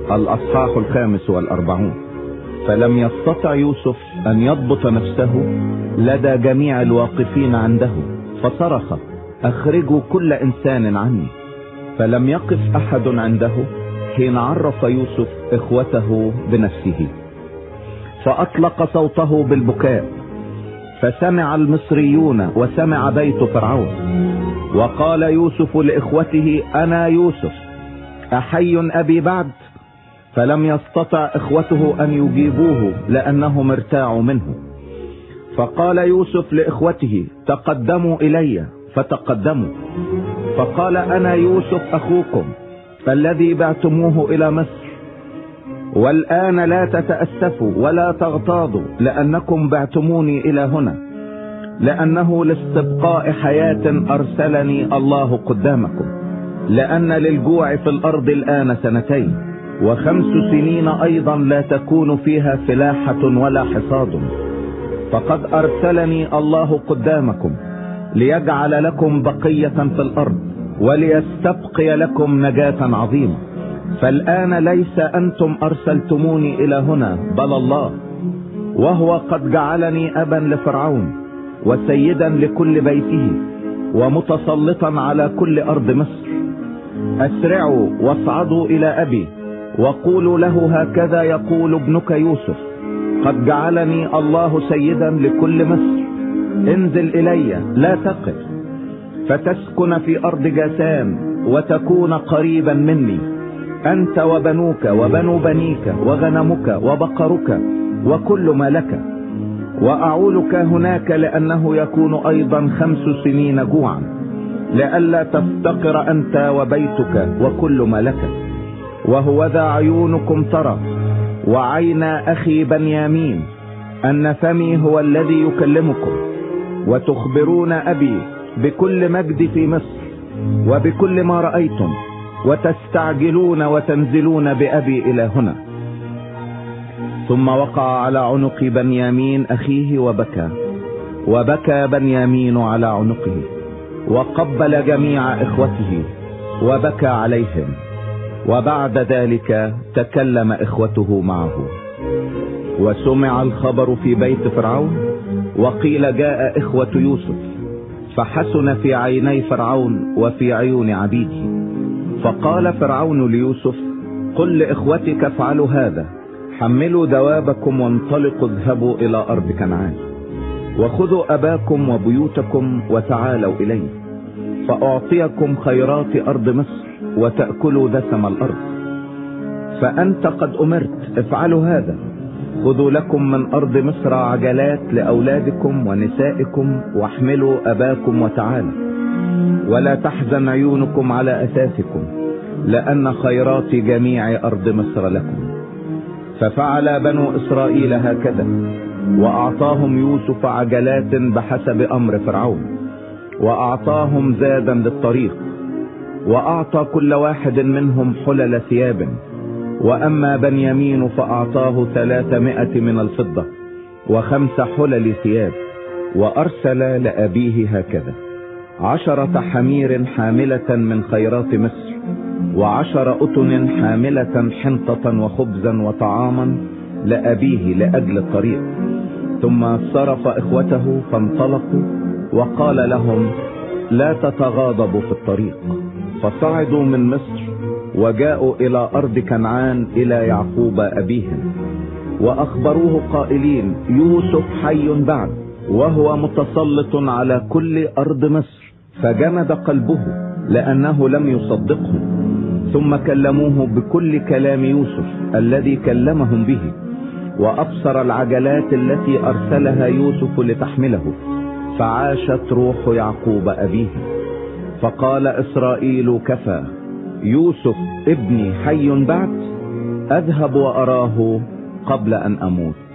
الأصحاح 45. فلم يستطع يوسف أن يضبط نفسه لدى جميع الواقفين عنده، فصرخ: أخرجوا كل إنسان عني. فلم يقف أحد عنده حين عرف يوسف إخوته بنفسه، فأطلق صوته بالبكاء، فسمع المصريون وسمع بيت فرعون. وقال يوسف لإخوته: أنا يوسف، أحي أبي بعد؟ فلم يستطع إخوته أن يجيبوه لأنهم ارتاعوا منه. فقال يوسف لإخوته: تقدموا إلي، فتقدموا. فقال: أنا يوسف أخوكم الذي بعتموه إلى مصر، والآن لا تتأسفوا ولا تغتاظوا لأنكم بعتموني إلى هنا، لأنه لاستبقاء حياة أرسلني الله قدامكم، لأن للجوع في الأرض الآن 2 و5 سنين أيضا لا تكون فيها فلاحة ولا حصاد. فقد أرسلني الله قدامكم ليجعل لكم بقية في الأرض وليستبقي لكم نجاة عظيمة. فالآن ليس أنتم أرسلتموني إلى هنا بل الله، وهو قد جعلني أبا لفرعون وسيدا لكل بيته ومتسلطا على كل أرض مصر. أسرعوا واصعدوا إلى أبي وقولوا له: هكذا يقول ابنك يوسف: قد جعلني الله سيدا لكل مصر، انزل إلي لا تقف، فتسكن في أرض جاسان وتكون قريبا مني، أنت وبنوك وبنو بنيك وغنمك وبقرك وكل ما لك، وأعولك هناك، لأنه يكون أيضا 5 سنين جوعا، لئلا تفتقر أنت وبيتك وكل ما لك. وهوذا عيونكم ترى وعين أخي بنيامين أن فمي هو الذي يكلمكم، وتخبرون أبي بكل مجد في مصر وبكل ما رأيتم، وتستعجلون وتنزلون بأبي إلى هنا. ثم وقع على عنق بنيامين أخيه وبكى، وبكى بنيامين على عنقه، وقبل جميع إخوته وبكى عليهم. وبعد ذلك تكلم إخوته معه. وسمع الخبر في بيت فرعون، وقيل: جاء إخوة يوسف، فحسن في عيني فرعون وفي عيون عبيده. فقال فرعون ليوسف: قل لإخوتك افعلوا هذا، حملوا دوابكم وانطلقوا اذهبوا إلى أرض كنعان، وخذوا أباكم وبيوتكم وتعالوا إلي، فأعطيكم خيرات أرض مصر وتأكلوا دسم الأرض. فأنت قد أمرت، افعلوا هذا، خذوا لكم من أرض مصر عجلات لأولادكم ونسائكم، واحملوا أباكم وتعالوا، ولا تحزن عيونكم على أساسكم، لأن خيرات جميع أرض مصر لكم. ففعل بنو إسرائيل هكذا، وأعطاهم يوسف عجلات بحسب أمر فرعون، وأعطاهم زادا للطريق، وأعطى كل واحد منهم حلل ثياب. وأما بنيامين فأعطاه 300 من الفضة و5 حلل ثياب. وأرسل لأبيه هكذا: 10 حمير حاملة من خيرات مصر، و10 أتن حاملة حنطة وخبزا وطعاما لأبيه لأجل الطريق. ثم صرف إخوته فانطلقوا، وقال لهم: لا تتغاضبوا في الطريق. فصعدوا من مصر وجاءوا إلى أرض كنعان إلى يعقوب أبيهم، وأخبروه قائلين: يوسف حي بعد، وهو متسلط على كل أرض مصر. فجمد قلبه لأنه لم يصدقه. ثم كلموه بكل كلام يوسف الذي كلمهم به، وأبصر العجلات التي أرسلها يوسف لتحمله، فعاشت روح يعقوب أبيه. فقال إسرائيل: كفى، يوسف ابني حي بعد، أذهب وأراه قبل أن أموت.